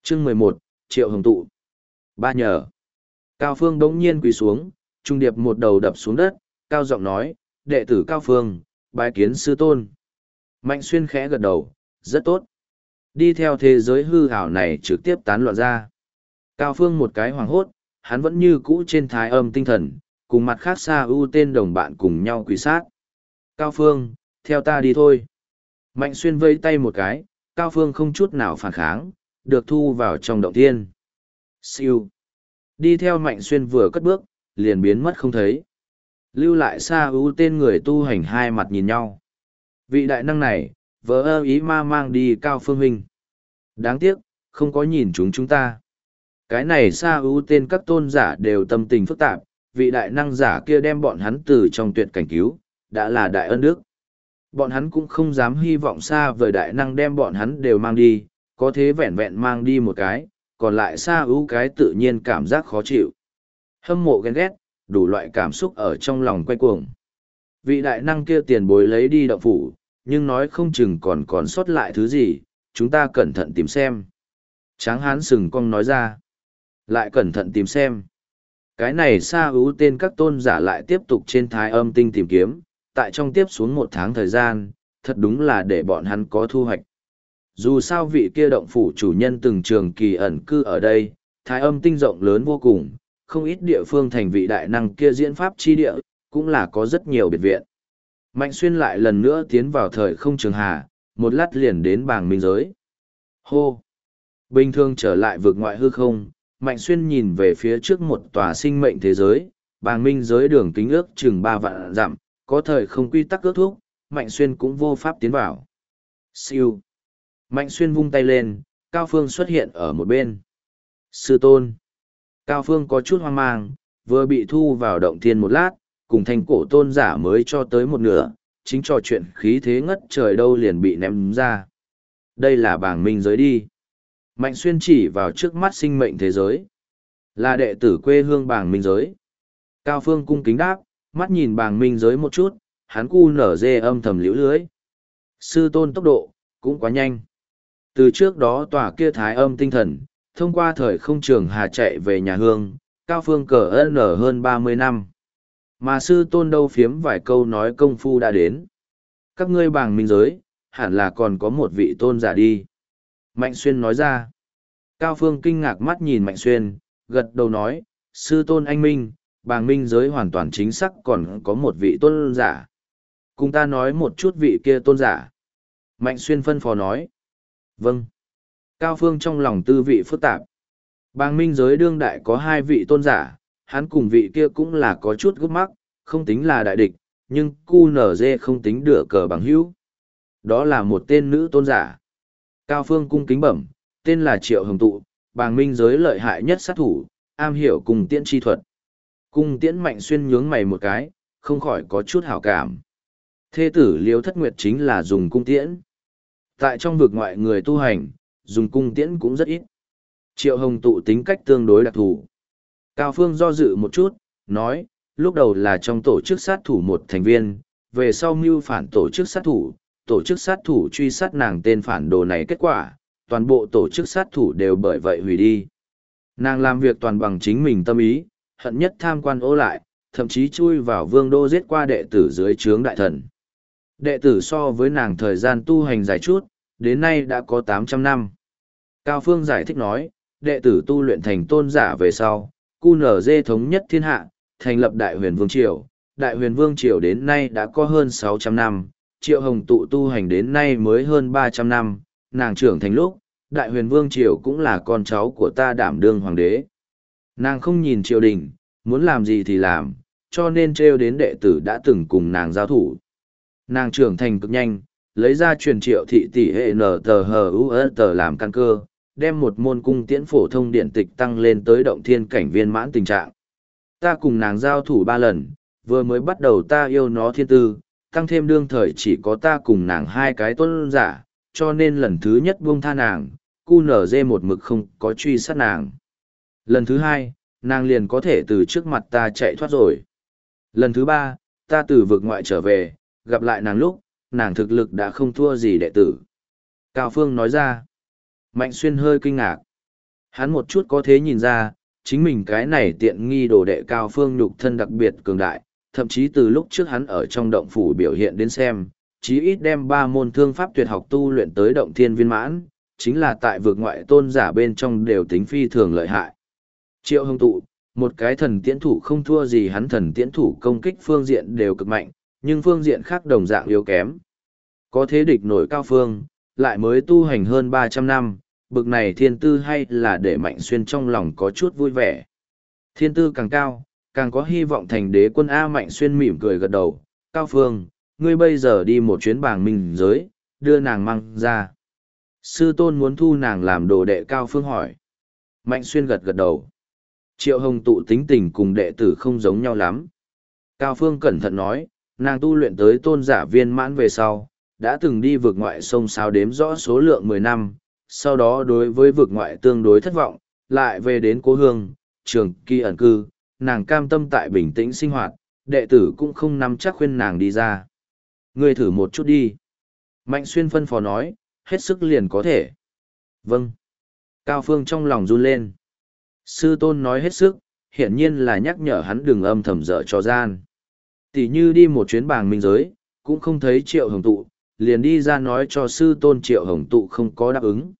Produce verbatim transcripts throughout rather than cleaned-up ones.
Chương mười một, Triệu Hồng Tụ. Ba nhờ. Cao Phương đống nhiên quỳ xuống, trung điệp một đầu đập xuống đất, cao giọng nói, đệ tử Cao Phương, bái kiến sư tôn. Mạnh Xuyên khẽ gật đầu, rất tốt. Đi theo thế giới hư ảo này trực tiếp tán loạn ra. Cao Phương một cái hoàng hốt, hắn vẫn như cũ trên thái âm tinh thần, cùng mặt khác xa ưu tên đồng bạn cùng nhau quỳ sát. Cao Phương, theo ta đi thôi. Mạnh Xuyên vây tay một cái, Cao Phương không chút nào phản kháng, được thu vào trong động thiên. Siêu. Đi theo Mạnh Xuyên vừa cất bước, liền biến mất không thấy. Lưu lại xa ưu tên người tu hành hai mặt nhìn nhau. Vị đại năng này, vỡ ơ ý ma mang đi Cao Phương huynh. Đáng tiếc, không có nhìn chúng chúng ta. Cái này xa ưu tên các tôn giả đều tâm tình phức tạp, vị đại năng giả kia đem bọn hắn từ trong tuyệt cảnh cứu, đã là đại ân đức. Bọn hắn cũng không dám hy vọng xa vời đại năng đem bọn hắn đều mang đi, có thế vẹn vẹn mang đi một cái, còn lại xa ưu cái tự nhiên cảm giác khó chịu. Hâm mộ ghen ghét, đủ loại cảm xúc ở trong lòng quay cuồng. Vị đại năng kia tiền bối lấy đi động phủ, nhưng nói không chừng còn còn sót lại thứ gì, chúng ta cẩn thận tìm xem. Tráng hán sừng cong nói ra. Lại cẩn thận tìm xem. Cái này xa ưu tên các tôn giả lại tiếp tục trên thái âm tinh tìm kiếm, tại trong tiếp xuống một tháng thời gian, thật đúng là để bọn hắn có thu hoạch. Dù sao vị kia động phủ chủ nhân từng trường kỳ ẩn cư ở đây, thái âm tinh rộng lớn vô cùng, không ít địa phương thành vị đại năng kia diễn pháp chi địa, cũng là có rất nhiều biệt viện. Mạnh Xuyên lại lần nữa tiến vào thời không trường hà, một lát liền đến bảng minh giới. Hô! Bình thường trở lại vực ngoại hư không, Mạnh Xuyên nhìn về phía trước một tòa sinh mệnh thế giới, bảng minh giới đường kính ước chừng ba vạn dặm, có thời không quy tắc ước thúc, Mạnh Xuyên cũng vô pháp tiến vào. Siêu! Mạnh Xuyên vung tay lên, Cao Phương xuất hiện ở một bên. Sư tôn! Cao Phương có chút hoang mang, vừa bị thu vào động thiên một lát, cùng thành cổ tôn giả mới cho tới một nửa, chính trò chuyện khí thế ngất trời đâu liền bị ném ra. Đây là bảng minh giới đi. Mạnh Xuyên chỉ vào trước mắt sinh mệnh thế giới. Là đệ tử quê hương bảng minh giới. Cao Phương cung kính đáp, mắt nhìn bảng minh giới một chút, hắn cu nở dê âm thầm liễu lưới. Sư tôn tốc độ, cũng quá nhanh. Từ trước đó tòa kia thái âm tinh thần, thông qua thời không trường hà chạy về nhà hương, Cao Phương cờ ân ở hơn ba mươi năm. Mà sư tôn đâu phiếm vài câu nói công phu đã đến. Các ngươi bảng minh giới, hẳn là còn có một vị tôn giả đi. Mạnh Xuyên nói ra. Cao Phương kinh ngạc mắt nhìn Mạnh Xuyên, gật đầu nói, sư tôn anh minh, bảng minh giới hoàn toàn chính xác còn có một vị tôn giả. Cùng ta nói một chút vị kia tôn giả. Mạnh Xuyên phân phó nói. Vâng. Cao Phương trong lòng tư vị phức tạp. Bảng minh giới đương đại có hai vị tôn giả, hắn cùng vị kia cũng là có chút gấp mắc, không tính là đại địch, nhưng cu nở dê không tính đửa cờ bằng hữu. Đó là một tên nữ tôn giả. Cao Phương cung kính bẩm, tên là Triệu Hồng Tụ, bảng minh giới lợi hại nhất sát thủ, am hiểu cung tiễn chi thuật. Cung tiễn Mạnh Xuyên nhướng mày một cái, không khỏi có chút hảo cảm. Thê tử Liêu Thất Nguyệt chính là dùng cung tiễn. Tại trong vực ngoại người tu hành, dùng cung tiễn cũng rất ít. Triệu Hồng Tụ tính cách tương đối đặc thù. Cao Phương do dự một chút, nói, lúc đầu là trong tổ chức sát thủ một thành viên, về sau mưu phản tổ chức sát thủ, tổ chức sát thủ truy sát nàng tên phản đồ này kết quả, toàn bộ tổ chức sát thủ đều bởi vậy hủy đi. Nàng làm việc toàn bằng chính mình tâm ý, hận nhất tham quan ô lại, thậm chí chui vào vương đô giết qua đệ tử dưới trướng đại thần. Đệ tử so với nàng thời gian tu hành dài chút, đến nay đã có tám trăm năm. Cao Phương giải thích nói, đệ tử tu luyện thành tôn giả về sau, cu nở dê thống nhất thiên hạ, thành lập Đại Huyền Vương Triều. Đại Huyền Vương Triều đến nay đã có hơn sáu trăm năm, Triệu Hồng Tụ tu hành đến nay mới hơn ba trăm năm, nàng trưởng thành lúc, Đại Huyền Vương Triều cũng là con cháu của ta đảm đương hoàng đế. Nàng không nhìn triều đình, muốn làm gì thì làm, cho nên trêu đến đệ tử đã từng cùng nàng giao thủ. Nàng trưởng thành cực nhanh, lấy ra truyền Triệu thị tỷ hệ nở tờ hờ u tờ làm căn cơ, đem một môn cung tiễn phổ thông điện tịch tăng lên tới động thiên cảnh viên mãn tình trạng. Ta cùng nàng giao thủ ba lần, vừa mới bắt đầu ta yêu nó thiên tư, tăng thêm đương thời chỉ có ta cùng nàng hai cái tôn giả, cho nên lần thứ nhất buông tha nàng, cu nở dê một mực không có truy sát nàng. Lần thứ hai, nàng liền có thể từ trước mặt ta chạy thoát rồi. Lần thứ ba, ta từ vực ngoại trở về, gặp lại nàng lúc, nàng thực lực đã không thua gì đệ tử. Cao Phương nói ra. Mạnh Xuyên hơi kinh ngạc. Hắn một chút có thể nhìn ra, chính mình cái này tiện nghi đồ đệ Cao Phương nhục thân đặc biệt cường đại, thậm chí từ lúc trước hắn ở trong động phủ biểu hiện đến xem, chí ít đem ba môn thương pháp tuyệt học tu luyện tới động thiên viên mãn, chính là tại vực ngoại tôn giả bên trong đều tính phi thường lợi hại. Triệu Hồng Tụ, một cái thần tiễn thủ không thua gì hắn thần tiễn thủ công kích phương diện đều cực mạnh, nhưng phương diện khác đồng dạng yếu kém. Có thế địch nổi Cao Phương, lại mới tu hành hơn ba trăm năm, bực này thiên tư hay là để Mạnh Xuyên trong lòng có chút vui vẻ. Thiên tư càng cao, càng có hy vọng thành đế quân A. Mạnh Xuyên mỉm cười gật đầu. Cao Phương, ngươi bây giờ đi một chuyến bảng minh giới, đưa nàng mang ra. Sư tôn muốn thu nàng làm đồ đệ. Cao Phương hỏi. Mạnh Xuyên gật gật đầu. Triệu Hồng Tụ tính tình cùng đệ tử không giống nhau lắm. Cao Phương cẩn thận nói, nàng tu luyện tới tôn giả viên mãn về sau, đã từng đi vượt ngoại sông sao đếm rõ số lượng mười năm, sau đó đối với vượt ngoại tương đối thất vọng, lại về đến cố hương, trường kỳ ẩn cư, nàng cam tâm tại bình tĩnh sinh hoạt, đệ tử cũng không nắm chắc khuyên nàng đi ra. Ngươi thử một chút đi. Mạnh Xuyên phân phó nói, hết sức liền có thể. Vâng. Cao Phương trong lòng run lên. Sư tôn nói hết sức, hiển nhiên là nhắc nhở hắn đừng âm thầm dở trò gian. Tỷ như đi một chuyến bảng minh giới, cũng không thấy Triệu Hồng Tụ, liền đi ra nói cho sư tôn Triệu Hồng Tụ không có đáp ứng.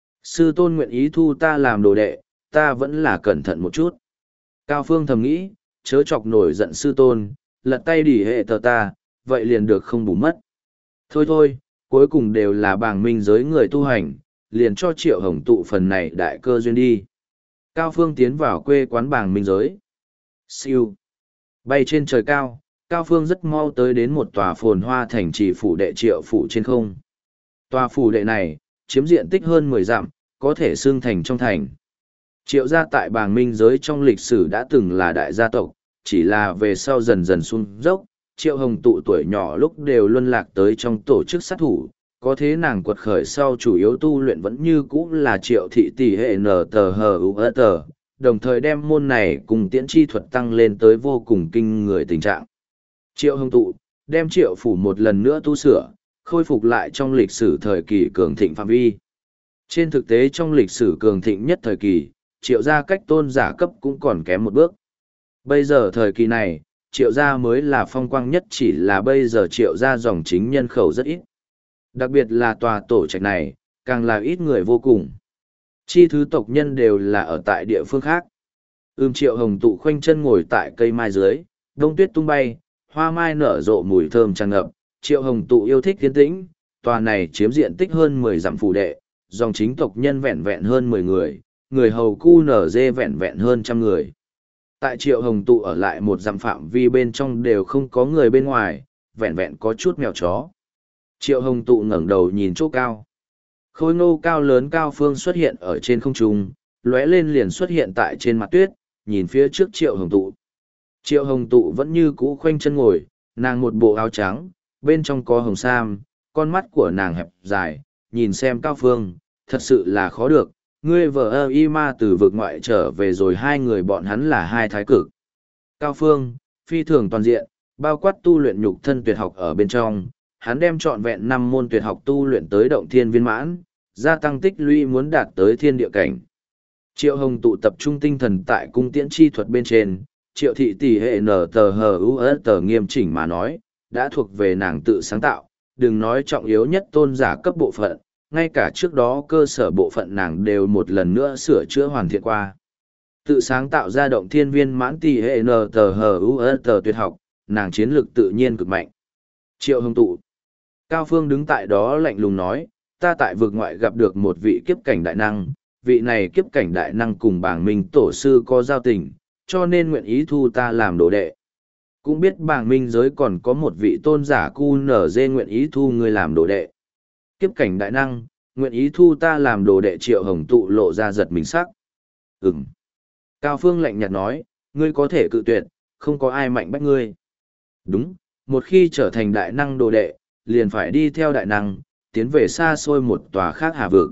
Sư tôn nguyện ý thu ta làm đồ đệ, ta vẫn là cẩn thận một chút. Cao Phương thầm nghĩ, chớ chọc nổi giận sư tôn, lật tay đỉ hệ tờ ta, vậy liền được không bù mất. Thôi thôi, cuối cùng đều là bảng minh giới người tu hành, liền cho Triệu Hồng Tụ phần này đại cơ duyên đi. Cao Phương tiến vào quê quán bảng minh giới. Siêu. Bay trên trời cao, Cao Phương rất mau tới đến một tòa phồn hoa thành trì phủ đệ Triệu phủ trên không. Tòa phủ đệ này, chiếm diện tích hơn mười dặm, có thể xương thành trong thành. Triệu gia tại bảng minh giới trong lịch sử đã từng là đại gia tộc, chỉ là về sau dần dần xuống dốc, Triệu Hồng Tụ tuổi nhỏ lúc đều luân lạc tới trong tổ chức sát thủ, có thế nàng quật khởi sau chủ yếu tu luyện vẫn như cũ là Triệu thị tỷ hệ nờ tờ hờ u tờ, đồng thời đem môn này cùng tiễn chi thuật tăng lên tới vô cùng kinh người tình trạng. Triệu Hồng Tụ, đem Triệu phủ một lần nữa tu sửa, khôi phục lại trong lịch sử thời kỳ cường thịnh phạm vi. Trên thực tế trong lịch sử cường thịnh nhất thời kỳ, Triệu gia cách tôn giả cấp cũng còn kém một bước. Bây giờ thời kỳ này, Triệu gia mới là phong quang nhất, chỉ là bây giờ Triệu gia dòng chính nhân khẩu rất ít. Đặc biệt là tòa tổ trạch này, càng là ít người vô cùng. Chi thứ tộc nhân đều là ở tại địa phương khác. Ưm Triệu Hồng Tụ khoanh chân ngồi tại cây mai dưới, đông tuyết tung bay, hoa mai nở rộ mùi thơm tràn ngập. Triệu Hồng Tụ yêu thích yên tĩnh, tòa này chiếm diện tích hơn mười dặm phủ đệ, dòng chính tộc nhân vẹn vẹn hơn mười người, người hầu cu nở dê vẹn vẹn hơn trăm người. Tại Triệu Hồng Tụ ở lại một dặm phạm vi bên trong đều không có người bên ngoài, vẹn vẹn có chút mèo chó. Triệu Hồng Tụ ngẩng đầu nhìn chỗ cao. Khối ngô cao lớn Cao Phương xuất hiện ở trên không trung, lóe lên liền xuất hiện tại trên mặt tuyết, nhìn phía trước Triệu Hồng Tụ. Triệu Hồng Tụ vẫn như cũ khoanh chân ngồi, nàng một bộ áo trắng, bên trong có hồng sam, con mắt của nàng hẹp dài, nhìn xem Cao Phương, thật sự là khó được, ngươi vợ ơ y ma từ vực ngoại trở về rồi hai người bọn hắn là hai thái cực. Cao Phương, phi thường toàn diện, bao quát tu luyện nhục thân tuyệt học ở bên trong, hắn đem trọn vẹn năm môn tuyệt học tu luyện tới động thiên viên mãn, gia tăng tích lũy muốn đạt tới thiên địa cảnh. Triệu Hồng Tụ tập trung tinh thần tại cung tiễn chi thuật bên trên, Triệu thị tỷ hệ nở tờ hờ u tờ nghiêm chỉnh mà nói, đã thuộc về nàng tự sáng tạo, đừng nói trọng yếu nhất tôn giả cấp bộ phận, ngay cả trước đó cơ sở bộ phận nàng đều một lần nữa sửa chữa hoàn thiện qua. Tự sáng tạo ra động thiên viên mãn tỷ hệ nở tờ hờ u tờ tuyệt học, nàng chiến lược tự nhiên cực mạnh. Triệu Hồng Tụ. Cao Phương đứng tại đó lạnh lùng nói, ta tại vực ngoại gặp được một vị kiếp cảnh đại năng, vị này kiếp cảnh đại năng cùng bảng minh tổ sư có giao tình, cho nên nguyện ý thu ta làm đồ đệ. Cũng biết bảng minh giới còn có một vị tôn giả cu nở dê nguyện ý thu ngươi làm đồ đệ. Kiếp cảnh đại năng, nguyện ý thu ta làm đồ đệ. Triệu Hồng Tụ lộ ra giật mình sắc. Ừm. Cao Phương lạnh nhạt nói, ngươi có thể cự tuyệt, không có ai mạnh bách ngươi. Đúng, một khi trở thành đại năng đồ đệ, liền phải đi theo đại năng, tiến về xa xôi một tòa khác hà vực.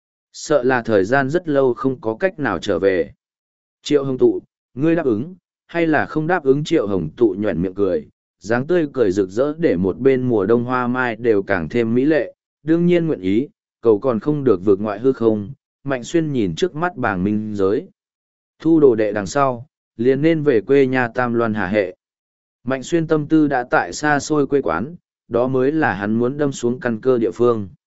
Sợ là thời gian rất lâu không có cách nào trở về. Triệu Hồng Tụ, ngươi đáp ứng, hay là không đáp ứng? Triệu Hồng Tụ nhuẩn miệng cười, dáng tươi cười rực rỡ để một bên mùa đông hoa mai đều càng thêm mỹ lệ, đương nhiên nguyện ý, cầu còn không được vượt ngoại hư không, Mạnh Xuyên nhìn trước mắt bảng minh giới. Thu đồ đệ đằng sau, liền nên về quê nhà Tam Loan Hà Hệ. Mạnh Xuyên tâm tư đã tại xa xôi quê quán, đó mới là hắn muốn đâm xuống căn cơ địa phương.